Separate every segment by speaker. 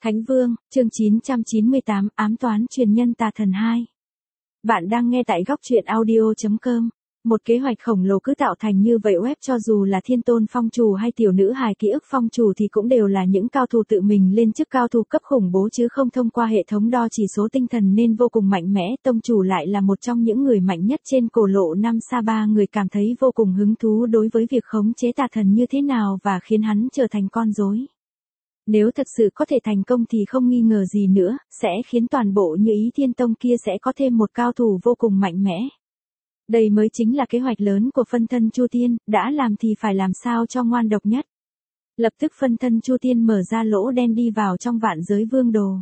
Speaker 1: Thánh Vương, chương 998, ám toán truyền nhân tà thần 2. Bạn đang nghe tại góc truyện audio.com. Một kế hoạch khổng lồ cứ tạo thành như vậy, web cho dù là Thiên Tôn Phong Chủ hay tiểu nữ hài Ký ức Phong Chủ thì cũng đều là những cao thủ tự mình lên chức cao thủ cấp khủng bố chứ không thông qua hệ thống đo chỉ số tinh thần nên vô cùng mạnh mẽ. Tông chủ lại là một trong những người mạnh nhất trên cổ lộ Nam Sa. Ba người cảm thấy vô cùng hứng thú đối với việc khống chế tà thần như thế nào và khiến hắn trở thành con rối. Nếu thật sự có thể thành công thì không nghi ngờ gì nữa, sẽ khiến toàn bộ Như Ý Thiên Tông kia sẽ có thêm một cao thủ vô cùng mạnh mẽ. Đây mới chính là kế hoạch lớn của phân thân Chu Tiên, đã làm thì phải làm sao cho ngoan độc nhất. Lập tức phân thân Chu Tiên mở ra lỗ đen đi vào trong vạn giới vương đồ.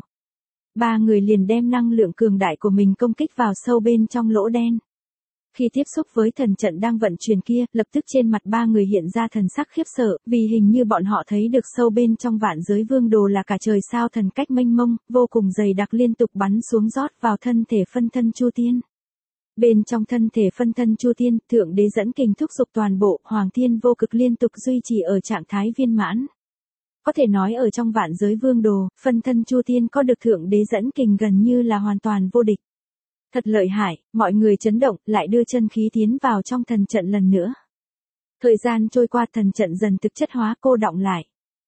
Speaker 1: Ba người liền đem năng lượng cường đại của mình công kích vào sâu bên trong lỗ đen. Khi tiếp xúc với thần trận đang vận chuyển kia, lập tức trên mặt ba người hiện ra thần sắc khiếp sợ, vì hình như bọn họ thấy được sâu bên trong vạn giới vương đồ là cả trời sao thần cách mênh mông, vô cùng dày đặc liên tục bắn xuống rót vào thân thể phân thân Chu Tiên. Bên trong thân thể phân thân Chu Tiên, Thượng Đế dẫn kình thúc giục toàn bộ, Hoàng Thiên vô cực liên tục duy trì ở trạng thái viên mãn. Có thể nói ở trong vạn giới vương đồ, phân thân Chu Tiên có được Thượng Đế dẫn kình gần như là hoàn toàn vô địch. Thật lợi hại, mọi người chấn động, lại đưa chân khí tiến vào trong thần trận lần nữa. Thời gian trôi qua, thần trận dần thực chất hóa cô đọng lại.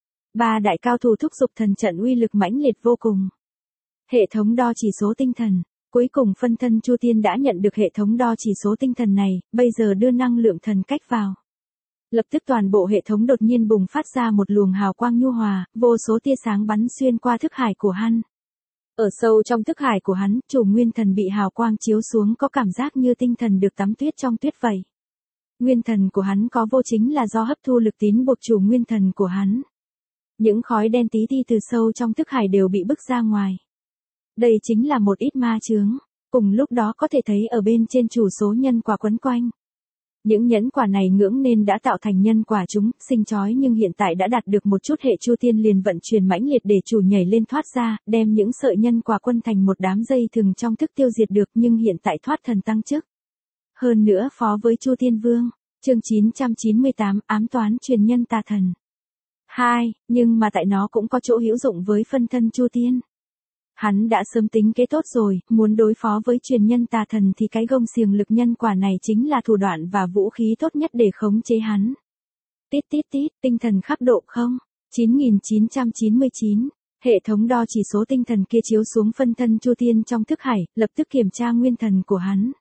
Speaker 1: Ba đại cao thủ thúc giục thần trận uy lực mãnh liệt vô cùng. Hệ thống đo chỉ số tinh thần. Cuối cùng phân thân Chu Tiên đã nhận được hệ thống đo chỉ số tinh thần này, bây giờ đưa năng lượng thần cách vào. Lập tức toàn bộ hệ thống đột nhiên bùng phát ra một luồng hào quang nhu hòa, vô số tia sáng bắn xuyên qua thức hải của hắn. Ở sâu trong thức hải của hắn, chủ nguyên thần bị hào quang chiếu xuống có cảm giác như tinh thần được tắm tuyết trong tuyết vậy. Nguyên thần của hắn có vô chính là do hấp thu lực tín buộc chủ nguyên thần của hắn. Những khói đen tí ti từ sâu trong thức hải đều bị bức ra ngoài. Đây chính là một ít ma chướng. Cùng lúc đó có thể thấy ở bên trên chủ số nhân quả quấn quanh. Những nhẫn quả này ngưỡng nên đã tạo thành nhân quả chúng, sinh chói nhưng hiện tại đã đạt được một chút hệ Chu Tiên liền vận chuyển mãnh liệt để chủ nhảy lên thoát ra, đem những sợi nhân quả quân thành một đám dây thừng trong thức tiêu diệt được nhưng hiện tại thoát thần tăng chức. Hơn nữa phó với Chu Tiên Vương, chương 998, ám toán truyền nhân tà thần. 2, nhưng mà tại nó cũng có chỗ hữu dụng với phân thân Chu Tiên. Hắn đã sớm tính kế tốt rồi, muốn đối phó với truyền nhân tà thần thì cái gông xiềng lực nhân quả này chính là thủ đoạn và vũ khí tốt nhất để khống chế hắn. Tít tít tít, tinh thần khắc độ không? 9999, hệ thống đo chỉ số tinh thần kia chiếu xuống phân thân Chu Tiên trong thức hải, lập tức kiểm tra nguyên thần của hắn.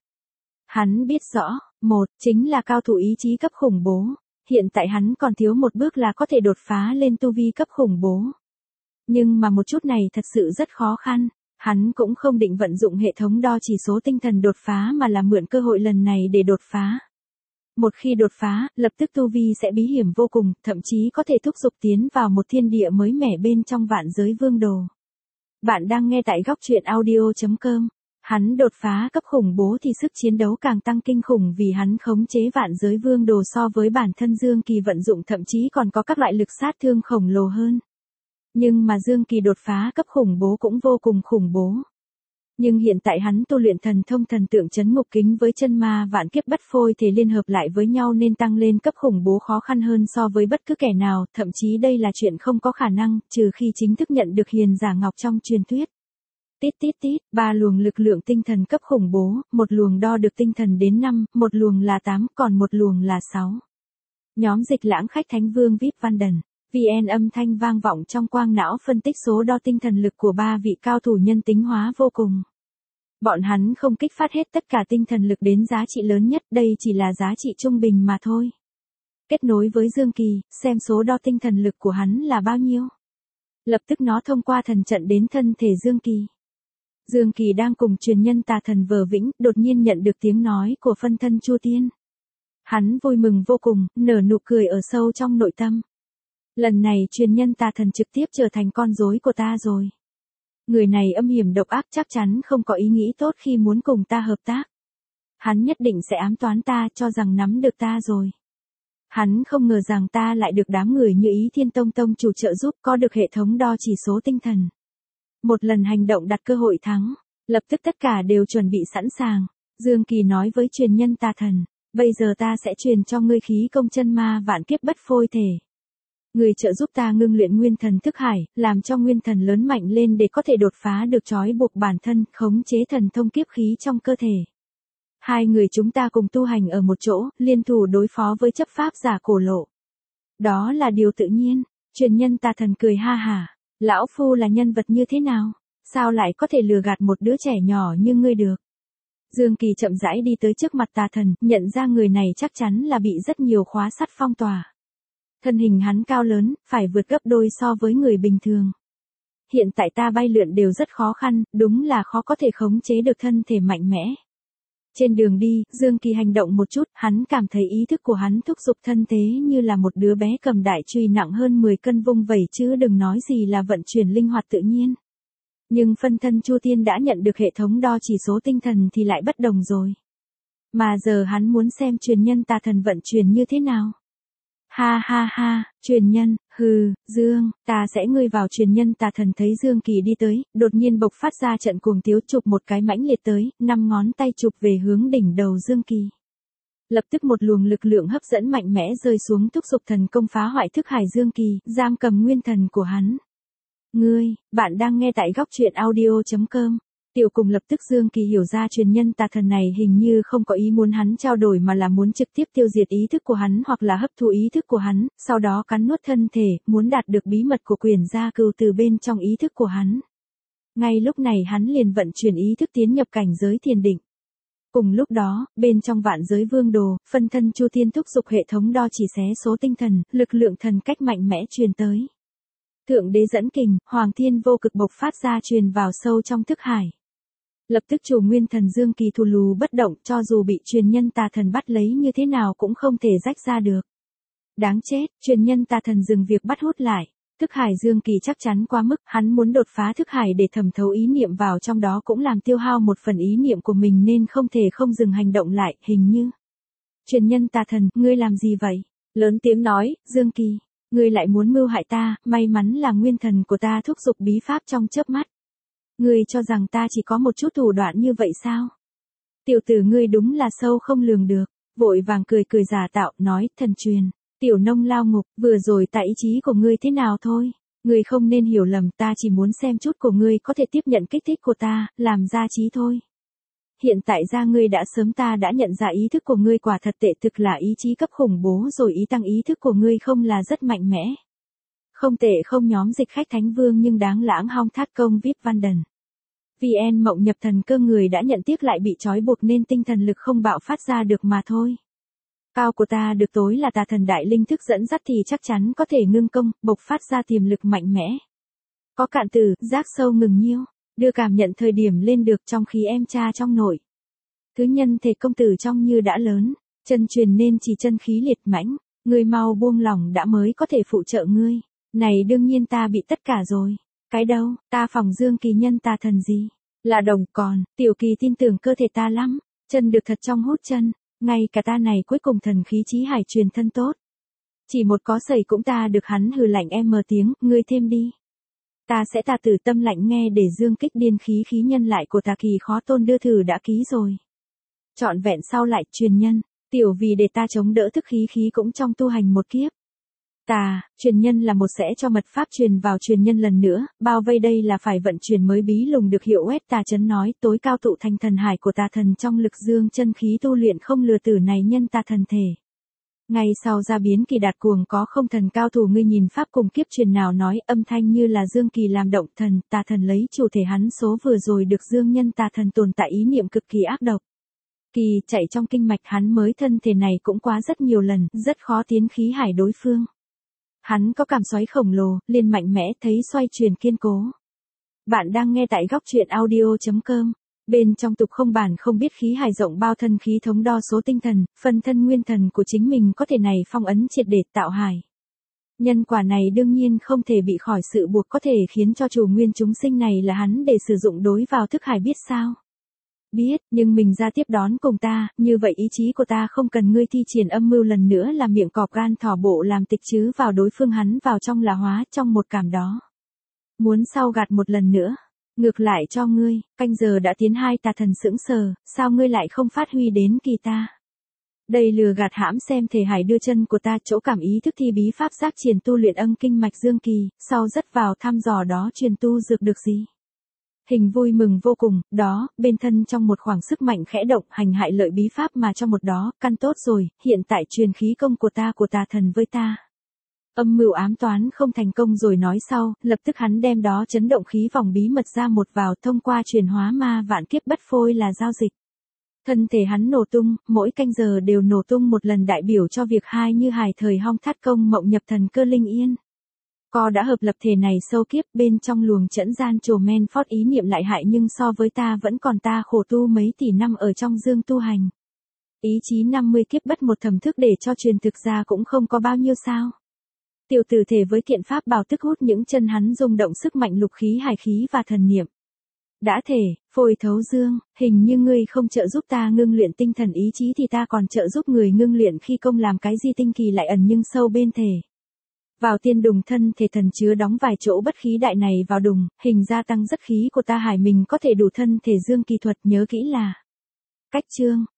Speaker 1: Hắn biết rõ, một, chính là cao thủ ý chí cấp khủng bố, hiện tại hắn còn thiếu một bước là có thể đột phá lên tu vi cấp khủng bố. Nhưng mà một chút này thật sự rất khó khăn, hắn cũng không định vận dụng hệ thống đo chỉ số tinh thần đột phá mà là mượn cơ hội lần này để đột phá. Một khi đột phá, lập tức tu vi sẽ bí hiểm vô cùng, thậm chí có thể thúc giục tiến vào một thiên địa mới mẻ bên trong vạn giới vương đồ. Bạn đang nghe tại góc truyện audio.com. Hắn đột phá cấp khủng bố thì sức chiến đấu càng tăng kinh khủng vì hắn khống chế vạn giới vương đồ so với bản thân Dương Kỳ vận dụng thậm chí còn có các loại lực sát thương khổng lồ hơn. Nhưng mà Dương Kỳ đột phá cấp khủng bố cũng vô cùng khủng bố. Nhưng hiện tại hắn tu luyện thần thông thần tượng chấn ngục kính với chân ma vạn kiếp bất phôi thể liên hợp lại với nhau nên tăng lên cấp khủng bố khó khăn hơn so với bất cứ kẻ nào, thậm chí đây là chuyện không có khả năng, trừ khi chính thức nhận được hiền giả ngọc trong truyền thuyết. Tít tít tít, 3 luồng lực lượng tinh thần cấp khủng bố, một luồng đo được tinh thần đến 5, một luồng là 8, còn một luồng là 6. Nhóm Dịch Lãng khách Thánh Vương VIP Văn Đần. VN âm thanh vang vọng trong quang não phân tích số đo tinh thần lực của 3 vị cao thủ nhân tính hóa vô cùng. Bọn hắn không kích phát hết tất cả tinh thần lực đến giá trị lớn nhất, đây chỉ là giá trị trung bình mà thôi. Kết nối với Dương Kỳ, xem số đo tinh thần lực của hắn là bao nhiêu. Lập tức nó thông qua thần trận đến thân thể Dương Kỳ. Dương Kỳ đang cùng truyền nhân tà thần Vờ Vĩnh, đột nhiên nhận được tiếng nói của phân thân Chu Tiên. Hắn vui mừng vô cùng, nở nụ cười ở sâu trong nội tâm. Lần này truyền nhân tà thần trực tiếp trở thành con rối của ta rồi. Người này âm hiểm độc ác chắc chắn không có ý nghĩ tốt khi muốn cùng ta hợp tác. Hắn nhất định sẽ ám toán ta cho rằng nắm được ta rồi. Hắn không ngờ rằng ta lại được đám người Như Ý Thiên Tông Tông chủ trợ giúp có được hệ thống đo chỉ số tinh thần. Một lần hành động đặt cơ hội thắng, lập tức tất cả đều chuẩn bị sẵn sàng. Dương Kỳ nói với truyền nhân tà thần, bây giờ ta sẽ truyền cho ngươi khí công chân ma vạn kiếp bất phôi thể. Người trợ giúp ta ngưng luyện nguyên thần thức hải, làm cho nguyên thần lớn mạnh lên để có thể đột phá được trói buộc bản thân, khống chế thần thông kiếp khí trong cơ thể. Hai người chúng ta cùng tu hành ở một chỗ, liên thủ đối phó với chấp pháp giả cổ lộ. Đó là điều tự nhiên. Truyền nhân tà thần cười ha hả. Lão phu là nhân vật như thế nào? Sao lại có thể lừa gạt một đứa trẻ nhỏ như ngươi được? Dương Kỳ chậm rãi đi tới trước mặt tà thần, nhận ra người này chắc chắn là bị rất nhiều khóa sắt phong tỏa. Thân hình hắn cao lớn, phải vượt gấp đôi so với người bình thường. Hiện tại ta bay lượn đều rất khó khăn, đúng là khó có thể khống chế được thân thể mạnh mẽ. Trên đường đi, Dương Kỳ hành động một chút, hắn cảm thấy ý thức của hắn thúc giục thân thế như là một đứa bé cầm đại chùy nặng hơn 10 cân vung vẩy chứ đừng nói gì là vận chuyển linh hoạt tự nhiên. Nhưng phân thân Chu Tiên đã nhận được hệ thống đo chỉ số tinh thần thì lại bất đồng rồi. Mà giờ hắn muốn xem truyền nhân tà thần vận chuyển như thế nào. Ha ha ha, truyền nhân, hừ, Dương, ta sẽ ngươi vào. Truyền nhân tà thần thấy Dương Kỳ đi tới, đột nhiên bộc phát ra trận cuồng tiếu, chụp một cái mãnh liệt tới, 5 ngón tay chụp về hướng đỉnh đầu Dương Kỳ. Lập tức một luồng lực lượng hấp dẫn mạnh mẽ rơi xuống, thúc giục thần công phá hoại thức hải Dương Kỳ, giam cầm nguyên thần của hắn. Bạn đang nghe tại góc truyện audio.com. Tiểu cùng lập tức Dương Kỳ hiểu ra truyền nhân tà thần này hình như không có ý muốn hắn trao đổi mà là muốn trực tiếp tiêu diệt ý thức của hắn hoặc là hấp thụ ý thức của hắn, sau đó cắn nuốt thân thể, muốn đạt được bí mật của quyền gia cừu từ bên trong ý thức của hắn. Ngay lúc này hắn liền vận chuyển ý thức tiến nhập cảnh giới thiền định. Cùng lúc đó, bên trong vạn giới vương đồ, phân thân Chu Tiên thúc giục hệ thống đo chỉ xé số tinh thần, lực lượng thần cách mạnh mẽ truyền tới. Thượng đế dẫn kình, Hoàng Thiên vô cực bộc phát ra truyền vào sâu trong thức hải. Lập tức chủ nguyên thần Dương Kỳ thù lù bất động, cho dù bị truyền nhân tà thần bắt lấy như thế nào cũng không thể rách ra được. Đáng chết, truyền nhân tà thần dừng việc bắt hút lại. Thức hải Dương Kỳ chắc chắn quá mức, hắn muốn đột phá thức hải để thẩm thấu ý niệm vào trong đó cũng làm tiêu hao một phần ý niệm của mình nên không thể không dừng hành động lại, hình như. Truyền nhân tà thần, ngươi làm gì vậy? Lớn tiếng nói, Dương Kỳ, ngươi lại muốn mưu hại ta, may mắn là nguyên thần của ta thúc giục bí pháp trong chớp mắt. Ngươi cho rằng ta chỉ có một chút thủ đoạn như vậy sao? Tiểu tử ngươi đúng là sâu không lường được, vội vàng cười giả tạo, nói, thần truyền, tiểu nông lao ngục, vừa rồi tại ý chí của ngươi thế nào thôi. Ngươi không nên hiểu lầm, ta chỉ muốn xem chút của ngươi có thể tiếp nhận kích thích của ta, làm ra trí thôi. Hiện tại ra ngươi đã sớm, ta đã nhận ra ý thức của ngươi quả thật tệ, thực là ý chí cấp khủng bố rồi, ý tăng ý thức của ngươi không là rất mạnh mẽ. Không tệ không nhóm dịch khách Thánh Vương nhưng đáng lãng hong thát công VIP Văn Đần. VN Mộng nhập thần cơ, người đã nhận tiếc lại bị trói buộc nên tinh thần lực không bạo phát ra được mà thôi. Cao của ta được tối là tà thần đại linh thức dẫn dắt thì chắc chắn có thể ngưng công, bộc phát ra tiềm lực mạnh mẽ. Có cạn từ, giác sâu ngừng nhiêu, đưa cảm nhận thời điểm lên được trong khí em cha trong nội. Thứ nhân thể công tử trong như đã lớn, chân truyền nên chỉ chân khí liệt mãnh, ngươi mau buông lỏng đã mới có thể phụ trợ ngươi. Này đương nhiên ta bị tất cả rồi. Cái đâu, ta phòng Dương Kỳ nhân tà thần gì? Là đồng, còn, Tiểu Kỳ tin tưởng cơ thể ta lắm, chân được thật trong hút chân, ngay cả ta này cuối cùng thần khí chí hải truyền thân tốt. Chỉ một có sẩy cũng ta được. Hắn hừ lạnh em mờ tiếng, ngươi thêm đi. Ta sẽ ta tử tâm lạnh nghe để dương kích điên khí nhân lại của ta kỳ khó tôn đưa thử đã ký rồi. Trọn vẹn sau lại truyền nhân, tiểu vì để ta chống đỡ thức khí cũng trong tu hành một kiếp. Truyền nhân là một sẽ cho mật pháp truyền vào truyền nhân lần nữa, bao vây đây là phải vận chuyển mới bí lùng được hiệu quét. Tà chấn nói, tối cao tụ thành thần hải của tà thần trong lực dương chân khí tu luyện không lừa tử này nhân tà thần thể. Ngay sau ra biến kỳ đạt cuồng có không thần cao thủ, ngươi nhìn pháp cùng kiếp truyền nào nói, âm thanh như là Dương Kỳ làm động thần, tà thần lấy chủ thể hắn số vừa rồi được dương nhân tà thần tồn tại ý niệm cực kỳ ác độc. Kỳ chạy trong kinh mạch hắn mới thân thể này cũng quá rất nhiều lần, rất khó tiến khí hải đối phương. Hắn có cảm xoáy khổng lồ, liền mạnh mẽ, thấy xoay truyền kiên cố. Bạn đang nghe tại góc truyện audio.com. Bên trong tục không bản không biết khí hải rộng bao, thân khí thống đo số tinh thần, phân thân nguyên thần của chính mình có thể này phong ấn triệt để tạo hải. Nhân quả này đương nhiên không thể bị khỏi sự buộc, có thể khiến cho chủ nguyên chúng sinh này là hắn để sử dụng đối vào thức hải, biết sao? Biết, nhưng mình ra tiếp đón cùng ta, như vậy ý chí của ta không cần ngươi thi triển âm mưu lần nữa là miệng cọp gan thỏ bộ làm tịch chứ vào đối phương, hắn vào trong là hóa trong một cảm đó. Muốn sau gạt một lần nữa, ngược lại cho ngươi, canh giờ đã tiến. Hai tà thần sững sờ, sao ngươi lại không phát huy đến kỳ ta? Đây lừa gạt hãm xem thể hải đưa chân của ta chỗ cảm ý thức thi bí pháp giác triển tu luyện âm kinh mạch dương kỳ, sau rất vào thăm dò đó truyền tu dược được gì. Hình vui mừng vô cùng, đó, bên thân trong một khoảng sức mạnh khẽ động hành hại lợi bí pháp mà cho một đó, căn tốt rồi, hiện tại truyền khí công của ta thần với ta. Âm mưu ám toán không thành công rồi nói sau, lập tức hắn đem đó chấn động khí vòng bí mật ra một vào thông qua truyền hóa ma vạn kiếp bất phôi là giao dịch. Thân thể hắn nổ tung, mỗi canh giờ đều nổ tung một lần đại biểu cho việc hai như hài thời hong thắt công mộng nhập thần cơ linh yên. Co đã hợp lập thể này sâu kiếp bên trong luồng trẫn gian trồ men phót ý niệm lại hại nhưng so với ta vẫn còn ta khổ tu mấy tỷ năm ở trong dương tu hành. Ý chí 50 kiếp bất một thầm thức để cho truyền thực ra cũng không có bao nhiêu sao. Tiểu tử thể với thiện pháp bảo tức hút những chân hắn rung động sức mạnh lục khí hải khí và thần niệm. Đã thể, phôi thấu dương, hình như ngươi không trợ giúp ta ngưng luyện tinh thần ý chí thì ta còn trợ giúp người ngưng luyện khi công làm cái gì tinh kỳ lại ẩn nhưng sâu bên thể. Vào tiên đùng thân thể thần chứa đóng vài chỗ bất khí đại này vào đùng, hình gia tăng rất khí của ta hải mình có thể đủ thân thể dương kỳ thuật nhớ kỹ là. Cách chương.